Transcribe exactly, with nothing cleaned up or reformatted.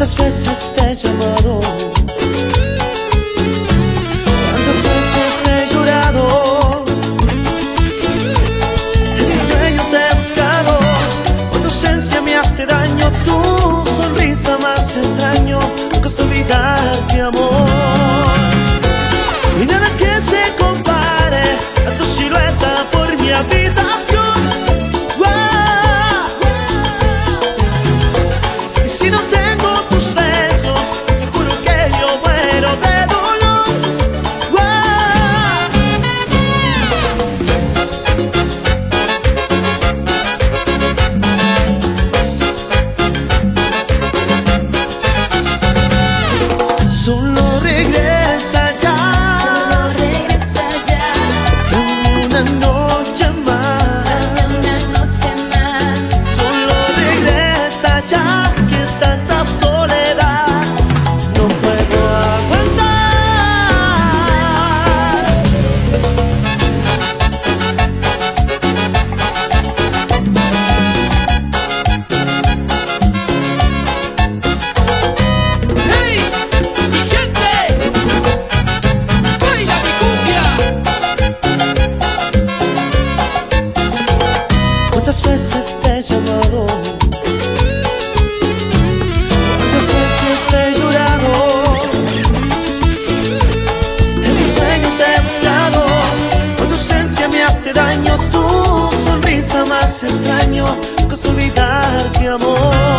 ¿Cuántas veces te he llamado? ¿Cuántas veces te he llorado? En mi sueño te he buscado. Por tu ausencia me hace daño. Tu sonrisa más extraño. Nunca sé olvidarte, amor. Y nada que se compare a tu silueta por mi habitación. Y si no tengo tus besos, te juro que yo muero de dolor. Solo regresa ya, solo regresa ya. dame una noche más, Dame una noche más. solo regresa ya, que tanta soledad no puedo aguantar. ¡Hey! ¡Mi gente! ¡Baila mi cumbia! ¿Cuántas veces te he llamado? ¿Cuántas veces te he llorado? En mi sueño te he buscado. Por tu ausencia me hace daño. Tu sonrisa más extraño. Nunca sé olvidarte, amor.